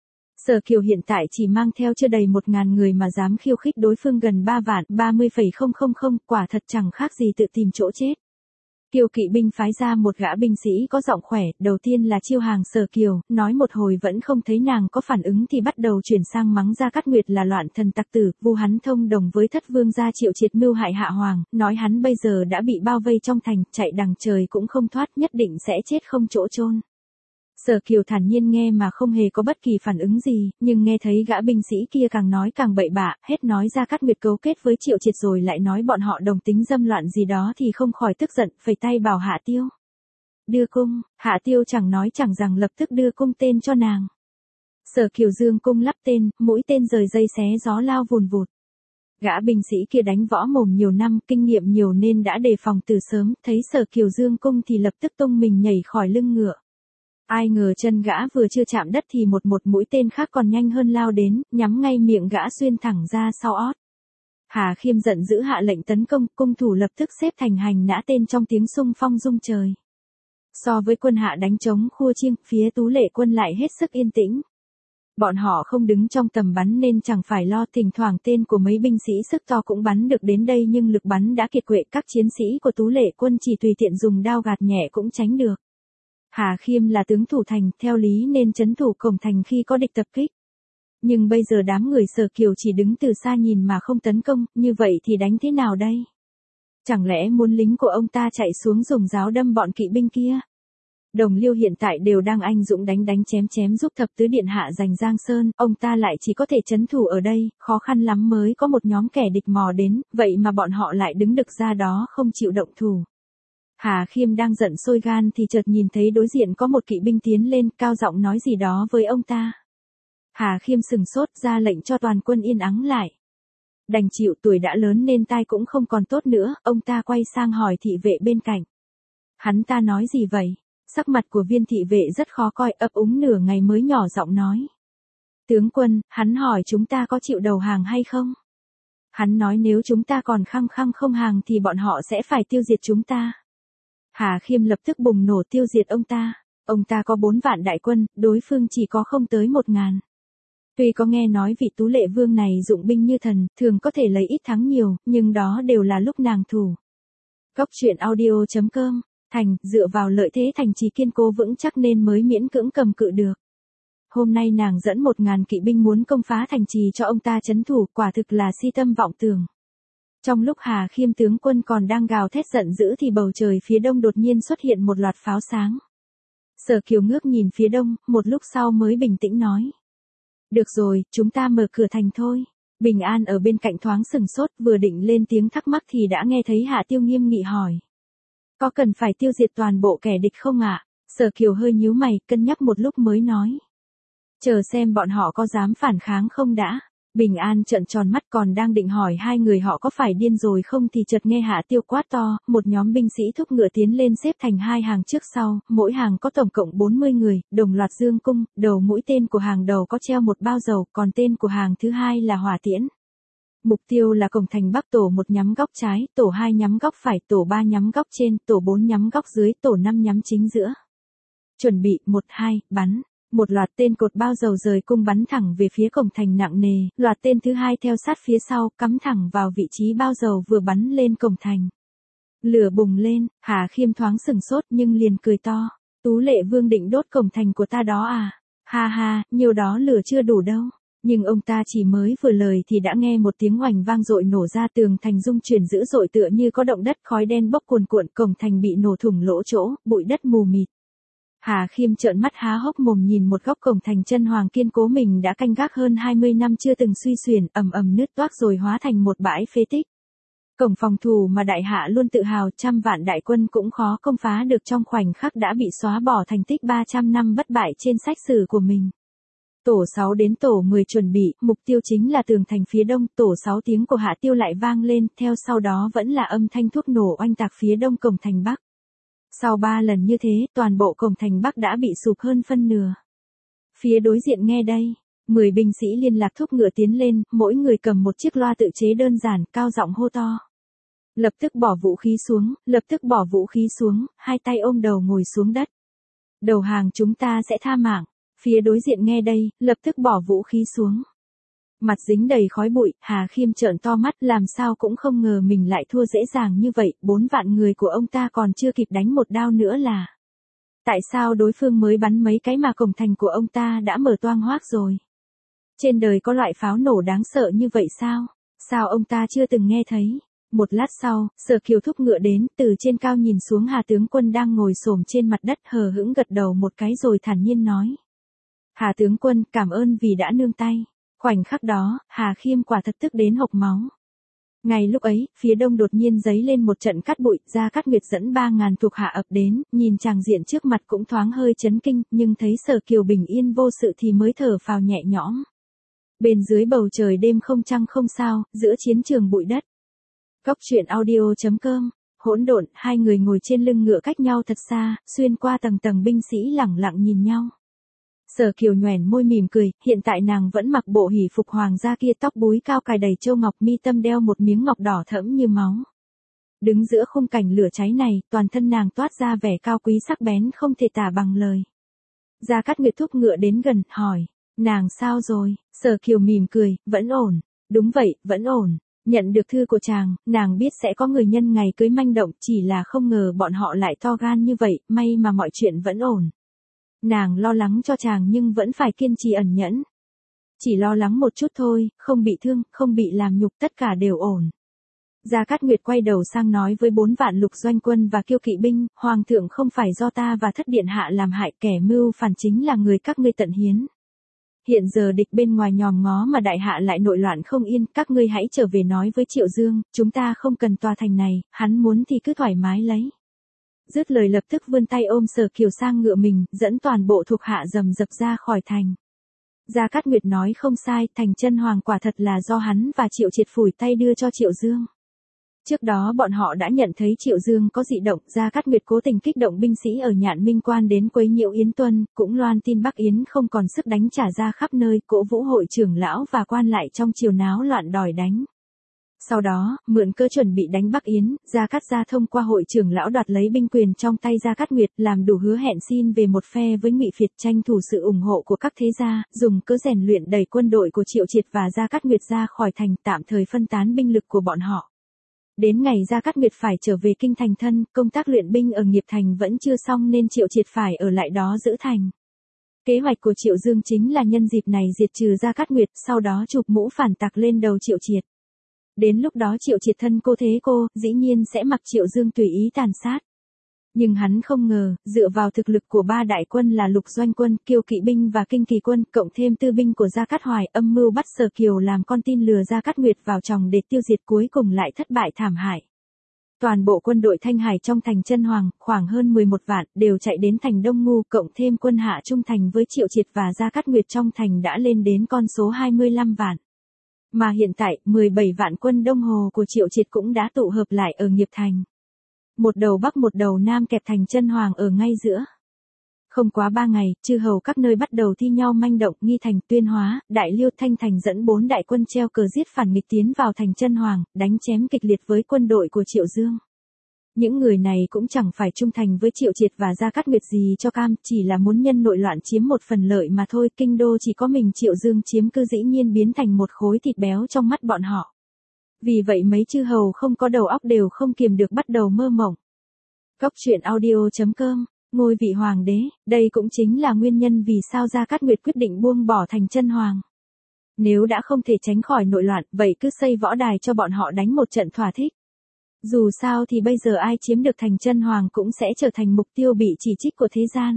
[SPEAKER 1] Sở Kiều hiện tại chỉ mang theo chưa đầy một ngàn người mà dám khiêu khích đối phương gần ba vạn, ba mươi phẩy không không không, quả thật chẳng khác gì tự tìm chỗ chết. Kiều kỵ binh phái ra một gã binh sĩ có giọng khỏe, đầu tiên là chiêu hàng Sở Kiều, nói một hồi vẫn không thấy nàng có phản ứng thì bắt đầu chuyển sang mắng Gia Cát Nguyệt là loạn thần tặc tử, vu hắn thông đồng với thất vương gia Triệu Triệt mưu hại Hạ Hoàng, nói hắn bây giờ đã bị bao vây trong thành, chạy đằng trời cũng không thoát, nhất định sẽ chết không chỗ chôn. Sở Kiều thản nhiên nghe mà không hề có bất kỳ phản ứng gì, nhưng nghe thấy gã binh sĩ kia càng nói càng bậy bạ, hết nói Gia Cát Nguyệt cấu kết với Triệu Triệt rồi lại nói bọn họ đồng tính dâm loạn gì đó thì không khỏi tức giận, phẩy tay bảo Hạ Tiêu. Đưa cung, Hạ Tiêu chẳng nói chẳng rằng lập tức đưa cung tên cho nàng. Sở Kiều dương cung lắp tên, mũi tên rời dây xé gió lao vùn vụt. Gã binh sĩ kia đánh võ mồm nhiều năm, kinh nghiệm nhiều nên đã đề phòng từ sớm, thấy Sở Kiều dương cung thì lập tức tung mình nhảy khỏi lưng ngựa. Ai ngờ chân gã vừa chưa chạm đất thì một một mũi tên khác còn nhanh hơn lao đến, nhắm ngay miệng gã xuyên thẳng ra sau ót. Hà Khiêm giận dữ hạ lệnh tấn công, cung thủ lập tức xếp thành hành nã tên trong tiếng xung phong rung trời. So với quân Hạ đánh trống khua chiêng, phía Tú Lệ quân lại hết sức yên tĩnh. Bọn họ không đứng trong tầm bắn nên chẳng phải lo, thỉnh thoảng tên của mấy binh sĩ sức to cũng bắn được đến đây nhưng lực bắn đã kiệt quệ, các chiến sĩ của Tú Lệ quân chỉ tùy tiện dùng đao gạt nhẹ cũng tránh được. Hà Khiêm là tướng thủ thành, theo lý nên trấn thủ cổng thành khi có địch tập kích. Nhưng bây giờ đám người Sở Kiều chỉ đứng từ xa nhìn mà không tấn công, như vậy thì đánh thế nào đây? Chẳng lẽ muốn lính của ông ta chạy xuống dùng giáo đâm bọn kỵ binh kia? Đồng Liêu hiện tại đều đang anh dũng đánh đánh chém chém giúp thập tứ điện hạ giành Giang Sơn, ông ta lại chỉ có thể trấn thủ ở đây, khó khăn lắm mới có một nhóm kẻ địch mò đến, vậy mà bọn họ lại đứng đực ra đó không chịu động thủ. Hà Khiêm đang giận sôi gan thì chợt nhìn thấy đối diện có một kỵ binh tiến lên, cao giọng nói gì đó với ông ta. Hà Khiêm sừng sốt, ra lệnh cho toàn quân yên ắng lại. Đành chịu, tuổi đã lớn nên tai cũng không còn tốt nữa, ông ta quay sang hỏi thị vệ bên cạnh. Hắn ta nói gì vậy? Sắc mặt của viên thị vệ rất khó coi, ấp úng nửa ngày mới nhỏ giọng nói. Tướng quân, hắn hỏi chúng ta có chịu đầu hàng hay không? Hắn nói nếu chúng ta còn khăng khăng không hàng thì bọn họ sẽ phải tiêu diệt chúng ta. Hà Khiêm lập tức bùng nổ tiêu diệt ông ta. Ông ta có bốn vạn đại quân, đối phương chỉ có không tới một ngàn. Tuy có nghe nói vị Tú Lệ vương này dụng binh như thần, thường có thể lấy ít thắng nhiều, nhưng đó đều là lúc nàng thủ. Góc truyện audio chấm com. Thành, dựa vào lợi thế thành trì kiên cố vững chắc nên mới miễn cưỡng cầm cự được. Hôm nay nàng dẫn một ngàn kỵ binh muốn công phá thành trì cho ông ta trấn thủ, quả thực là si tâm vọng tưởng. Trong lúc Hà Khiêm tướng quân còn đang gào thét giận dữ thì bầu trời phía đông đột nhiên xuất hiện một loạt pháo sáng. Sở Kiều ngước nhìn phía đông, một lúc sau mới bình tĩnh nói. Được rồi, chúng ta mở cửa thành thôi. Bình An ở bên cạnh thoáng sừng sốt, vừa định lên tiếng thắc mắc thì đã nghe thấy Hạ Tiêu nghiêm nghị hỏi. Có cần phải tiêu diệt toàn bộ kẻ địch không ạ? Sở Kiều hơi nhíu mày, cân nhắc một lúc mới nói. Chờ xem bọn họ có dám phản kháng không đã. Bình An trợn tròn mắt, còn đang định hỏi hai người họ có phải điên rồi không thì chợt nghe Hạ Tiêu quát to, một nhóm binh sĩ thúc ngựa tiến lên xếp thành hai hàng trước sau, mỗi hàng có tổng cộng bốn mươi người, đồng loạt dương cung, đầu mũi tên của hàng đầu có treo một bao dầu, còn tên của hàng thứ hai là hỏa tiễn. Mục tiêu là cổng thành Bắc, tổ một nhắm góc trái, tổ hai nhắm góc phải, tổ ba nhắm góc trên, tổ bốn nhắm góc dưới, tổ năm nhắm chính giữa. Chuẩn bị, một hai, bắn. Một loạt tên cột bao dầu rời cung bắn thẳng về phía cổng thành nặng nề, loạt tên thứ hai theo sát phía sau, cắm thẳng vào vị trí bao dầu vừa bắn lên cổng thành. Lửa bùng lên, Hà Khiêm thoáng sừng sốt nhưng liền cười to. Tú Lệ Vương định đốt cổng thành của ta đó à? Ha ha, nhiều đó lửa chưa đủ đâu. Nhưng ông ta chỉ mới vừa lời thì đã nghe một tiếng oành vang dội nổ ra, tường thành rung chuyển dữ dội tựa như có động đất, khói đen bốc cuồn cuộn, cổng thành bị nổ thủng lỗ chỗ, bụi đất mù mịt. Hà Khiêm trợn mắt há hốc mồm nhìn một góc cổng thành chân hoàng kiên cố mình đã canh gác hơn hai mươi năm chưa từng suy xuyển, ầm ầm nứt toác rồi hóa thành một bãi phế tích. Cổng phòng thủ mà đại hạ luôn tự hào trăm vạn đại quân cũng khó công phá được trong khoảnh khắc đã bị xóa bỏ thành tích ba trăm năm bất bại trên sách sử của mình. Tổ sáu đến tổ mười chuẩn bị, mục tiêu chính là tường thành phía đông, tổ sáu tiếng của Hạ Tiêu lại vang lên, theo sau đó vẫn là âm thanh thuốc nổ oanh tạc phía đông cổng thành Bắc. Sau ba lần như thế, toàn bộ cổng thành Bắc đã bị sụp hơn phân nửa. Phía đối diện nghe đây, mười binh sĩ liên lạc thúc ngựa tiến lên, mỗi người cầm một chiếc loa tự chế đơn giản, cao giọng hô to. Lập tức bỏ vũ khí xuống, lập tức bỏ vũ khí xuống, hai tay ôm đầu ngồi xuống đất. Đầu hàng chúng ta sẽ tha mạng. Phía đối diện nghe đây, lập tức bỏ vũ khí xuống. Mặt dính đầy khói bụi, Hà Khiêm trợn to mắt, làm sao cũng không ngờ mình lại thua dễ dàng như vậy, bốn vạn người của ông ta còn chưa kịp đánh một đao nữa là. Tại sao đối phương mới bắn mấy cái mà cổng thành của ông ta đã mở toang hoác rồi? Trên đời có loại pháo nổ đáng sợ như vậy sao? Sao ông ta chưa từng nghe thấy? Một lát sau, Sở Kiều thúc ngựa đến, từ trên cao nhìn xuống Hà tướng quân đang ngồi xổm trên mặt đất, hờ hững gật đầu một cái rồi thản nhiên nói. Hà tướng quân, cảm ơn vì đã nương tay. Khoảnh khắc đó, Hà Khiêm quả thật tức đến hộc máu. Ngay lúc ấy, phía đông đột nhiên giấy lên một trận cát bụi, Gia Cát Nguyệt dẫn ba ngàn thuộc hạ ập đến, nhìn tràng diện trước mặt cũng thoáng hơi chấn kinh, nhưng thấy Sở Kiều bình yên vô sự thì mới thở phào nhẹ nhõm. Bên dưới bầu trời đêm không trăng không sao, giữa chiến trường bụi đất. Cốc truyện audio chấm com, hỗn độn, hai người ngồi trên lưng ngựa cách nhau thật xa, xuyên qua tầng tầng binh sĩ lẳng lặng nhìn nhau. Sở Kiều nhoẻn môi mỉm cười, hiện tại nàng vẫn mặc bộ hỷ phục hoàng gia kia, tóc búi cao cài đầy châu ngọc, mi tâm đeo một miếng ngọc đỏ thẫm như máu. Đứng giữa khung cảnh lửa cháy này, toàn thân nàng toát ra vẻ cao quý sắc bén không thể tả bằng lời. Gia Cát Nguyệt thúc ngựa đến gần, hỏi, nàng sao rồi? Sở Kiều mỉm cười, vẫn ổn. Đúng vậy, vẫn ổn. Nhận được thư của chàng, nàng biết sẽ có người nhân ngày cưới manh động, chỉ là không ngờ bọn họ lại to gan như vậy, may mà mọi chuyện vẫn ổn. Nàng lo lắng cho chàng nhưng vẫn phải kiên trì ẩn nhẫn. Chỉ lo lắng một chút thôi, không bị thương, không bị làm nhục, tất cả đều ổn. Gia Cát Nguyệt quay đầu sang nói với bốn vạn lục doanh quân và kiêu kỵ binh, Hoàng thượng không phải do ta và thất điện hạ làm hại, kẻ mưu phản chính là người các ngươi tận hiến. Hiện giờ địch bên ngoài nhòm ngó mà đại hạ lại nội loạn không yên, các ngươi hãy trở về nói với Triệu Dương, chúng ta không cần tòa thành này, hắn muốn thì cứ thoải mái lấy. Dứt lời lập tức vươn tay ôm Sở Kiều sang ngựa mình, dẫn toàn bộ thuộc hạ rầm rập ra khỏi thành. Gia Cát Nguyệt nói không sai, thành chân hoàng quả thật là do hắn và Triệu Triệt phủi tay đưa cho Triệu Dương. Trước đó bọn họ đã nhận thấy Triệu Dương có dị động, Gia Cát Nguyệt cố tình kích động binh sĩ ở Nhạn Minh Quan đến quấy nhiễu Yến Tuân, cũng loan tin Bắc Yến không còn sức đánh trả ra khắp nơi, cổ vũ hội trưởng lão và quan lại trong triều náo loạn đòi đánh. Sau đó, mượn cơ chuẩn bị đánh Bắc Yến, Gia Cát gia thông qua hội trưởng lão đoạt lấy binh quyền trong tay Gia Cát Nguyệt, làm đủ hứa hẹn xin về một phe với Ngụy Phiệt, tranh thủ sự ủng hộ của các thế gia, dùng cớ rèn luyện đẩy quân đội của Triệu Triệt và Gia Cát Nguyệt ra khỏi thành, tạm thời phân tán binh lực của bọn họ. Đến ngày Gia Cát Nguyệt phải trở về kinh thành thân, công tác luyện binh ở Nghiệp Thành vẫn chưa xong nên Triệu Triệt phải ở lại đó giữ thành. Kế hoạch của Triệu Dương chính là nhân dịp này diệt trừ Gia Cát Nguyệt, sau đó chụp mũ phản tặc lên đầu Triệu Triệt. Đến lúc đó Triệu Triệt thân cô thế cô, dĩ nhiên sẽ mặc Triệu Dương tùy ý tàn sát. Nhưng hắn không ngờ, dựa vào thực lực của ba đại quân là Lục Doanh quân, Kiêu Kỵ binh và Kinh Kỳ quân, cộng thêm tư binh của Gia Cát Hoài, âm mưu bắt Sở Kiều làm con tin lừa Gia Cát Nguyệt vào chồng để tiêu diệt, cuối cùng lại thất bại thảm hại. Toàn bộ quân đội Thanh Hải trong thành Chân Hoàng, khoảng hơn mười một vạn, đều chạy đến thành Đông Ngu, cộng thêm quân hạ trung thành với Triệu Triệt và Gia Cát Nguyệt trong thành đã lên đến con số hai mươi lăm vạn. Mà hiện tại, mười bảy vạn quân Đông Hồ của Triệu Triệt cũng đã tụ hợp lại ở Nghiệp Thành. Một đầu bắc một đầu nam kẹp thành Chân Hoàng ở ngay giữa. Không quá ba ngày, chư hầu các nơi bắt đầu thi nhau manh động, Nghi Thành, Tuyên Hóa, Đại Liêu, Thanh Thành dẫn bốn đại quân treo cờ giết phản nghịch tiến vào thành Chân Hoàng, đánh chém kịch liệt với quân đội của Triệu Dương. Những người này cũng chẳng phải trung thành với Triệu Triệt và Gia Cát Nguyệt gì cho cam, chỉ là muốn nhân nội loạn chiếm một phần lợi mà thôi. Kinh đô chỉ có mình Triệu Dương chiếm cứ dĩ nhiên biến thành một khối thịt béo trong mắt bọn họ. Vì vậy mấy chư hầu không có đầu óc đều không kiềm được bắt đầu mơ mộng. Cốc truyện audio chấm com. Ngôi vị hoàng đế, đây cũng chính là nguyên nhân vì sao Gia Cát Nguyệt quyết định buông bỏ thành Chân Hoàng. Nếu đã không thể tránh khỏi nội loạn, vậy cứ xây võ đài cho bọn họ đánh một trận thỏa thích. Dù sao thì bây giờ ai chiếm được thành Chân Hoàng cũng sẽ trở thành mục tiêu bị chỉ trích của thế gian.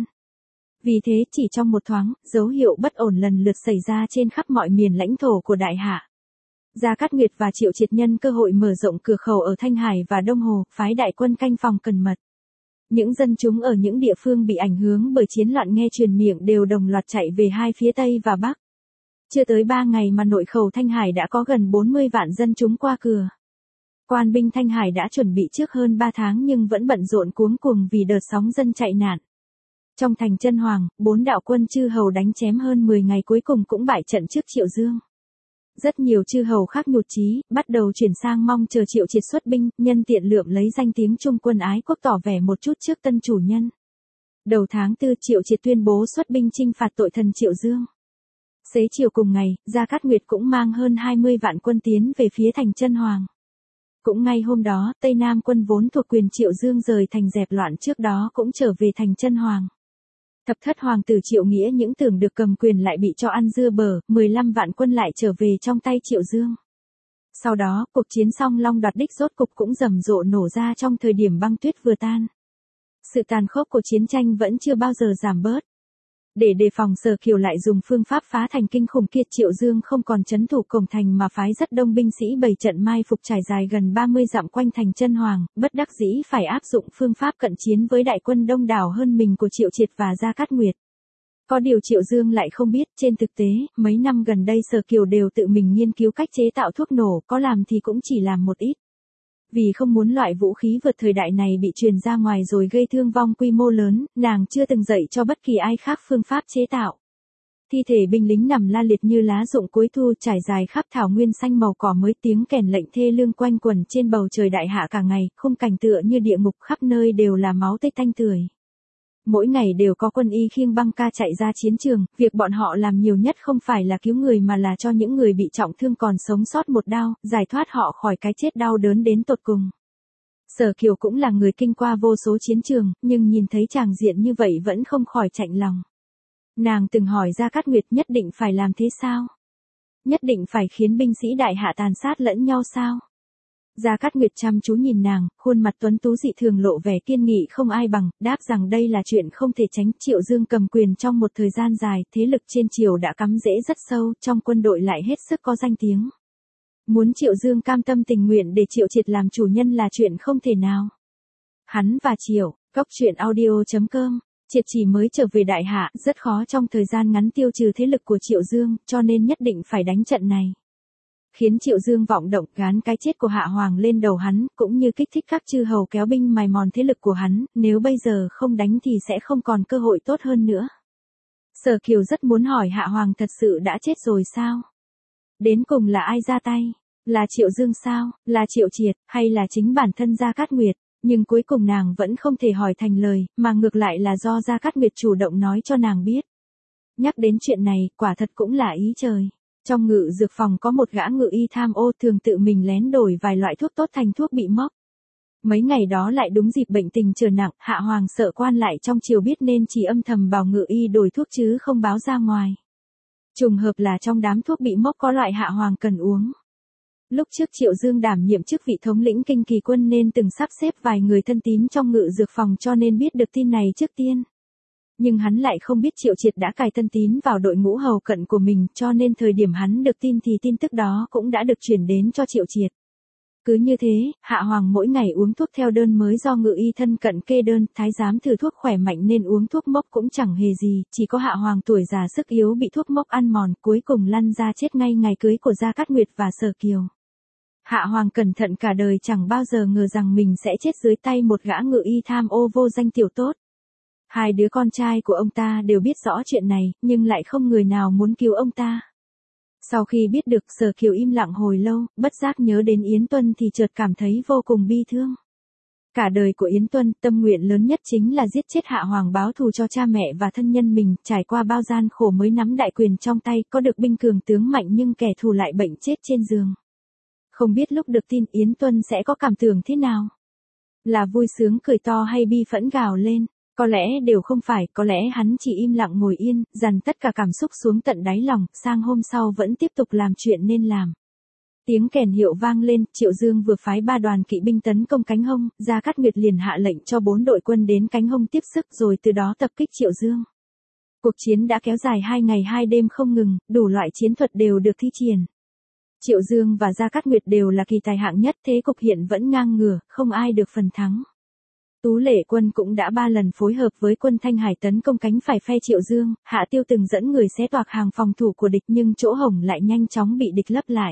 [SPEAKER 1] Vì thế chỉ trong một thoáng, dấu hiệu bất ổn lần lượt xảy ra trên khắp mọi miền lãnh thổ của Đại Hạ. Gia Cát Nguyệt và Triệu Triệt nhân cơ hội mở rộng cửa khẩu ở Thanh Hải và Đông Hồ, phái đại quân canh phòng cẩn mật. Những dân chúng ở những địa phương bị ảnh hưởng bởi chiến loạn nghe truyền miệng đều đồng loạt chạy về hai phía Tây và Bắc. Chưa tới ba ngày mà nội khẩu Thanh Hải đã có gần bốn mươi vạn dân chúng qua cửa. Quan binh Thanh Hải đã chuẩn bị trước hơn ba tháng nhưng vẫn bận rộn cuống cuồng vì đợt sóng dân chạy nạn. Trong thành Chân Hoàng, bốn đạo quân chư hầu đánh chém hơn mười ngày cuối cùng cũng bại trận trước Triệu Dương. Rất nhiều chư hầu khác nhụt chí, bắt đầu chuyển sang mong chờ Triệu Triệt xuất binh, nhân tiện lượm lấy danh tiếng trung quân ái quốc tỏ vẻ một chút trước tân chủ nhân. Đầu tháng tư Triệu Triệt tuyên bố xuất binh chinh phạt tội thần Triệu Dương. Xế chiều cùng ngày, Gia Cát Nguyệt cũng mang hơn hai mươi vạn quân tiến về phía thành Chân Hoàng. Cũng ngay hôm đó, Tây Nam quân vốn thuộc quyền Triệu Dương rời thành dẹp loạn trước đó cũng trở về thành Chân Hoàng. Thập thất hoàng tử Triệu Nghĩa những tưởng được cầm quyền lại bị cho ăn dưa bở, mười lăm vạn quân lại trở về trong tay Triệu Dương. Sau đó, cuộc chiến Song Long đoạt đích rốt cục cũng rầm rộ nổ ra trong thời điểm băng tuyết vừa tan. Sự tàn khốc của chiến tranh vẫn chưa bao giờ giảm bớt. Để đề phòng Sở Kiều lại dùng phương pháp phá thành kinh khủng kia, Triệu Dương không còn trấn thủ cổng thành mà phái rất đông binh sĩ bày trận mai phục trải dài gần ba mươi dặm quanh thành Chân Hoàng, bất đắc dĩ phải áp dụng phương pháp cận chiến với đại quân đông đảo hơn mình của Triệu Triệt và Gia Cát Nguyệt. Có điều Triệu Dương lại không biết, trên thực tế, mấy năm gần đây Sở Kiều đều tự mình nghiên cứu cách chế tạo thuốc nổ, có làm thì cũng chỉ làm một ít. Vì không muốn loại vũ khí vượt thời đại này bị truyền ra ngoài rồi gây thương vong quy mô lớn, nàng chưa từng dạy cho bất kỳ ai khác phương pháp chế tạo. Thi thể binh lính nằm la liệt như lá rụng cuối thu trải dài khắp thảo nguyên xanh màu cỏ mới, tiếng kèn lệnh thê lương quanh quẩn trên bầu trời Đại Hạ cả ngày, khung cảnh tựa như địa ngục, khắp nơi đều là máu tươi tanh tưởi. Mỗi ngày đều có quân y khiêng băng ca chạy ra chiến trường, việc bọn họ làm nhiều nhất không phải là cứu người mà là cho những người bị trọng thương còn sống sót một đao, giải thoát họ khỏi cái chết đau đớn đến tột cùng. Sở Kiều cũng là người kinh qua vô số chiến trường, nhưng nhìn thấy tràng diện như vậy vẫn không khỏi chạnh lòng. Nàng từng hỏi Gia Cát Nguyệt nhất định phải làm thế sao? Nhất định phải khiến binh sĩ Đại Hạ tàn sát lẫn nhau sao? Gia Cát Nguyệt chăm chú nhìn nàng, khuôn mặt tuấn tú dị thường lộ vẻ kiên nghị không ai bằng, đáp rằng đây là chuyện không thể tránh. Triệu Dương cầm quyền trong một thời gian dài, thế lực trên triều đã cắm rễ rất sâu, trong quân đội lại hết sức có danh tiếng. Muốn Triệu Dương cam tâm tình nguyện để Triệu Triệt làm chủ nhân là chuyện không thể nào. Hắn và Triệu, Cốc truyện audio chấm com, Triệt chỉ mới trở về Đại Hạ, rất khó trong thời gian ngắn tiêu trừ thế lực của Triệu Dương, cho nên nhất định phải đánh trận này. Khiến Triệu Dương vọng động, gán cái chết của Hạ Hoàng lên đầu hắn, cũng như kích thích các chư hầu kéo binh mài mòn thế lực của hắn, nếu bây giờ không đánh thì sẽ không còn cơ hội tốt hơn nữa. Sở Kiều rất muốn hỏi Hạ Hoàng thật sự đã chết rồi sao? Đến cùng là ai ra tay? Là Triệu Dương sao? Là Triệu Triệt, hay là chính bản thân Gia Cát Nguyệt? Nhưng cuối cùng nàng vẫn không thể hỏi thành lời, mà ngược lại là do Gia Cát Nguyệt chủ động nói cho nàng biết. Nhắc đến chuyện này, quả thật cũng là ý trời. Trong ngự dược phòng có một gã ngự y tham ô thường tự mình lén đổi vài loại thuốc tốt thành thuốc bị mốc. Mấy ngày đó lại đúng dịp bệnh tình trở nặng, Hạ Hoàng sợ quan lại trong triều biết nên chỉ âm thầm bảo ngự y đổi thuốc chứ không báo ra ngoài. Trùng hợp là trong đám thuốc bị mốc có loại Hạ Hoàng cần uống. Lúc trước Triệu Dương đảm nhiệm chức vị thống lĩnh kinh kỳ quân nên từng sắp xếp vài người thân tín trong ngự dược phòng cho nên biết được tin này trước tiên. Nhưng hắn lại không biết Triệu Triệt đã cài thân tín vào đội ngũ hầu cận của mình, cho nên thời điểm hắn được tin thì tin tức đó cũng đã được chuyển đến cho Triệu Triệt. Cứ như thế, Hạ Hoàng mỗi ngày uống thuốc theo đơn mới do ngự y thân cận kê đơn, thái giám thử thuốc khỏe mạnh nên uống thuốc mốc cũng chẳng hề gì, chỉ có Hạ Hoàng tuổi già sức yếu bị thuốc mốc ăn mòn, cuối cùng lăn ra chết ngay ngày cưới của Gia Cát Nguyệt và Sở Kiều. Hạ Hoàng cẩn thận cả đời chẳng bao giờ ngờ rằng mình sẽ chết dưới tay một gã ngự y tham ô vô danh tiểu tốt. Hai đứa con trai của ông ta đều biết rõ chuyện này, nhưng lại không người nào muốn cứu ông ta. Sau khi biết được, Sở Kiều im lặng hồi lâu, bất giác nhớ đến Yến Tuân thì chợt cảm thấy vô cùng bi thương. Cả đời của Yến Tuân, tâm nguyện lớn nhất chính là giết chết Hạ Hoàng báo thù cho cha mẹ và thân nhân mình, trải qua bao gian khổ mới nắm đại quyền trong tay, có được binh cường tướng mạnh nhưng kẻ thù lại bệnh chết trên giường. Không biết lúc được tin Yến Tuân sẽ có cảm tưởng thế nào? Là vui sướng cười to hay bi phẫn gào lên? Có lẽ đều không phải, có lẽ hắn chỉ im lặng ngồi yên, dằn tất cả cảm xúc xuống tận đáy lòng, sang hôm sau vẫn tiếp tục làm chuyện nên làm. Tiếng kèn hiệu vang lên, Triệu Dương vừa phái ba đoàn kỵ binh tấn công cánh hông, Gia Cát Nguyệt liền hạ lệnh cho bốn đội quân đến cánh hông tiếp sức rồi từ đó tập kích Triệu Dương. Cuộc chiến đã kéo dài hai ngày hai đêm không ngừng, đủ loại chiến thuật đều được thi triển. Triệu Dương và Gia Cát Nguyệt đều là kỳ tài hạng nhất, thế cục hiện vẫn ngang ngửa, không ai được phần thắng. Tú Lệ Quân cũng đã ba lần phối hợp với quân Thanh Hải tấn công cánh phải phe Triệu Dương, Hạ Tiêu từng dẫn người xé toạc hàng phòng thủ của địch nhưng chỗ hổng lại nhanh chóng bị địch lấp lại.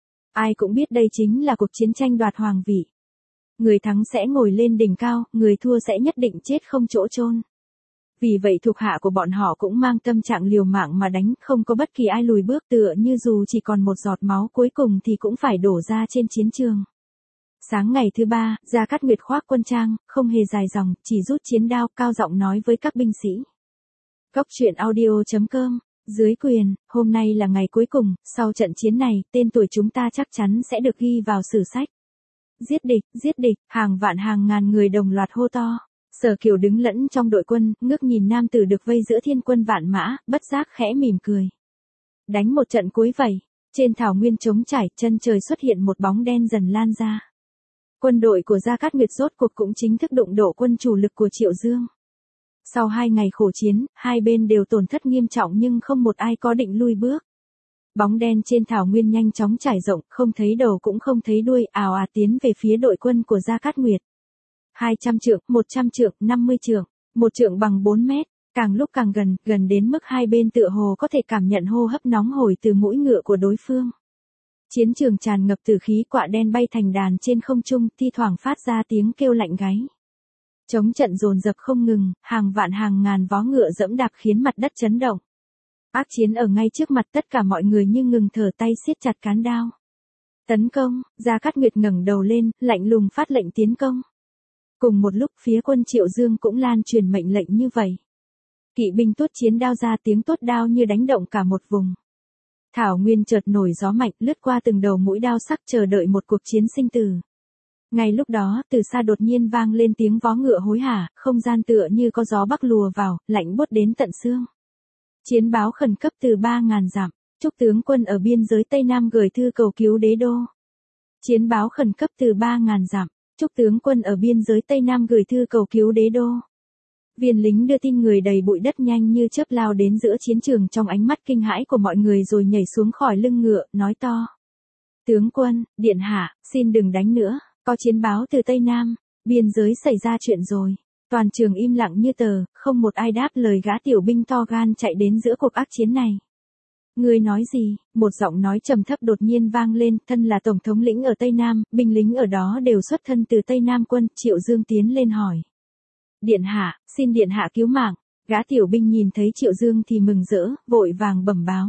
[SPEAKER 1] Ai cũng biết đây chính là cuộc chiến tranh đoạt hoàng vị. Người thắng sẽ ngồi lên đỉnh cao, người thua sẽ nhất định chết không chỗ chôn. Vì vậy thuộc hạ của bọn họ cũng mang tâm trạng liều mạng mà đánh, không có bất kỳ ai lùi bước, tựa như dù chỉ còn một giọt máu cuối cùng thì cũng phải đổ ra trên chiến trường. Sáng ngày thứ ba, Gia Cát Nguyệt khoác quân trang, không hề dài dòng, chỉ rút chiến đao, cao giọng nói với các binh sĩ. Cốc truyện audio chấm com, dưới quyền, hôm nay là ngày cuối cùng, sau trận chiến này, tên tuổi chúng ta chắc chắn sẽ được ghi vào sử sách. Giết địch, giết địch, hàng vạn hàng ngàn người đồng loạt hô to. Sở Kiều đứng lẫn trong đội quân, ngước nhìn nam tử được vây giữa thiên quân vạn mã, bất giác khẽ mỉm cười. Đánh một trận cuối vậy, trên thảo nguyên trống trải, chân trời xuất hiện một bóng đen dần lan ra. Quân đội của Gia Cát Nguyệt rốt cuộc cũng chính thức đụng độ quân chủ lực của Triệu Dương. Sau hai ngày khổ chiến, hai bên đều tổn thất nghiêm trọng nhưng không một ai có định lui bước. Bóng đen trên thảo nguyên nhanh chóng trải rộng, không thấy đầu cũng không thấy đuôi, ào ạt tiến về phía đội quân của Gia Cát Nguyệt. hai trăm trượng, một trăm trượng, năm mươi trượng, một trượng bằng bốn mét, càng lúc càng gần, gần đến mức hai bên tựa hồ có thể cảm nhận hô hấp nóng hổi từ mũi ngựa của đối phương. Chiến trường tràn ngập tử khí, quạ đen bay thành đàn trên không trung, thi thoảng phát ra tiếng kêu lạnh gáy. Chống trận dồn dập không ngừng, hàng vạn hàng ngàn vó ngựa dẫm đạp khiến mặt đất chấn động. Ác chiến ở ngay trước mặt tất cả mọi người như ngừng thở, tay siết chặt cán đao. Tấn công, Gia Cát Nguyệt ngẩng đầu lên, lạnh lùng phát lệnh tiến công. Cùng một lúc phía quân Triệu Dương cũng lan truyền mệnh lệnh như vậy. Kỵ binh tuốt chiến đao ra, tiếng tuốt đao như đánh động cả một vùng. Thảo nguyên chợt nổi gió mạnh, lướt qua từng đầu mũi đao sắc, chờ đợi một cuộc chiến sinh tử. Ngay lúc đó, từ xa đột nhiên vang lên tiếng vó ngựa hối hả, không gian tựa như có gió bắc lùa vào, lạnh buốt đến tận xương. Chiến báo khẩn cấp từ ba ngàn dặm, chúc tướng quân ở biên giới Tây Nam gửi thư cầu cứu đế đô. Chiến báo khẩn cấp từ ba ngàn dặm, chúc tướng quân ở biên giới Tây Nam gửi thư cầu cứu đế đô. Viên lính đưa tin người đầy bụi đất nhanh như chớp lao đến giữa chiến trường trong ánh mắt kinh hãi của mọi người rồi nhảy xuống khỏi lưng ngựa, nói to. Tướng quân, điện hạ, xin đừng đánh nữa, có chiến báo từ Tây Nam, biên giới xảy ra chuyện rồi. Toàn trường im lặng như tờ, không một ai đáp lời gã tiểu binh to gan chạy đến giữa cuộc ác chiến này. Ngươi nói gì? Một giọng nói trầm thấp đột nhiên vang lên, thân là tổng thống lĩnh ở Tây Nam, binh lính ở đó đều xuất thân từ Tây Nam quân, Triệu Dương tiến lên hỏi. Điện hạ, xin điện hạ cứu mạng. Gã tiểu binh nhìn thấy Triệu Dương thì mừng rỡ, vội vàng bẩm báo.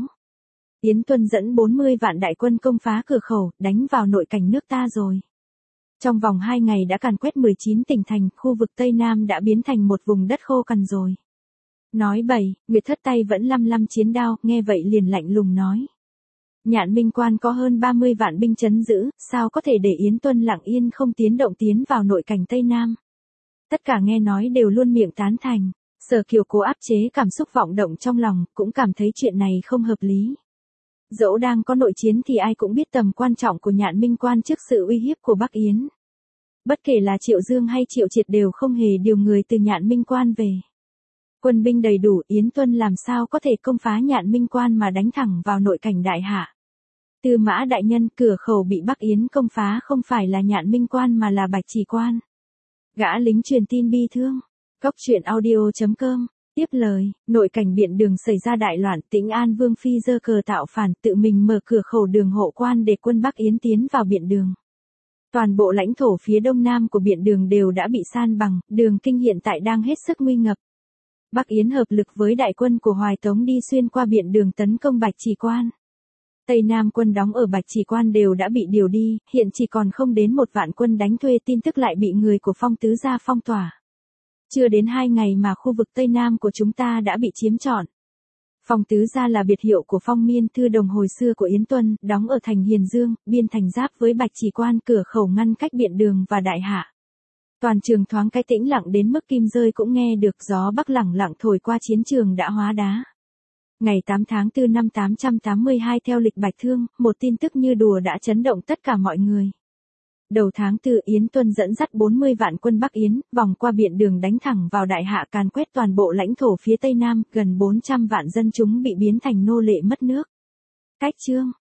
[SPEAKER 1] Yến Tuân dẫn bốn mươi vạn đại quân công phá cửa khẩu, đánh vào nội cảnh nước ta rồi. Trong vòng hai ngày đã càn quét mười chín tỉnh thành, khu vực Tây Nam đã biến thành một vùng đất khô cằn rồi. Nói bậy, Nguyệt Thất tay vẫn lăm lăm chiến đao, nghe vậy liền lạnh lùng nói. Nhạn Minh Quan có hơn ba mươi vạn binh trấn giữ, sao có thể để Yến Tuân lặng yên không tiến động tiến vào nội cảnh Tây Nam. Tất cả nghe nói đều luôn miệng tán thành. Sở Kiều cố áp chế cảm xúc vọng động trong lòng, cũng cảm thấy chuyện này không hợp lý. Dẫu đang có nội chiến thì ai cũng biết tầm quan trọng của Nhạn Minh Quan trước sự uy hiếp của Bắc Yến. Bất kể là Triệu Dương hay Triệu Triệt đều không hề điều người từ Nhạn Minh Quan về. Quân binh đầy đủ, Yến Tuân làm sao có thể công phá Nhạn Minh Quan mà đánh thẳng vào nội cảnh Đại Hạ. Tư Mã đại nhân, cửa khẩu bị Bắc Yến công phá không phải là Nhạn Minh quan mà là Bạch Chỉ quan. Gã lính truyền tin bi thương. Cốc truyện audio chấm com. Tiếp lời, nội cảnh Biện Đường xảy ra đại loạn, Tĩnh An Vương phi giơ cờ tạo phản, tự mình mở cửa khẩu đường hộ quan để quân Bắc Yến tiến vào Biện Đường. Toàn bộ lãnh thổ phía đông nam của Biện Đường đều đã bị san bằng, Đường Kinh hiện tại đang hết sức nguy ngập. Bắc Yến hợp lực với đại quân của Hoài Tống đi xuyên qua Biện Đường tấn công Bạch Chỉ quan. Tây Nam quân đóng ở Bạch Chỉ quan đều đã bị điều đi, hiện chỉ còn không đến một vạn quân đánh thuê, tin tức lại bị người của Phong Tứ gia phong tỏa. Chưa đến hai ngày mà khu vực Tây Nam của chúng ta đã bị chiếm trọn. Phong Tứ gia là biệt hiệu của Phong Miên Thư Đồng hồi xưa của Yến Tuân, đóng ở thành Hiền Dương, biên thành giáp với Bạch Chỉ quan, cửa khẩu ngăn cách Biện Đường và Đại Hạ. Toàn trường thoáng cái tĩnh lặng đến mức kim rơi cũng nghe được, gió bắc lẳng lặng thổi qua chiến trường đã hóa đá. Ngày tám tháng tư năm tám trăm tám mươi hai theo lịch Bạch Thương, một tin tức như đùa đã chấn động tất cả mọi người. Đầu tháng tư, Yến Tuân dẫn dắt bốn mươi vạn quân Bắc Yến, vòng qua Biện Đường đánh thẳng vào Đại Hạ, càn quét toàn bộ lãnh thổ phía Tây Nam, gần bốn trăm vạn dân chúng bị biến thành nô lệ mất nước. Cách chương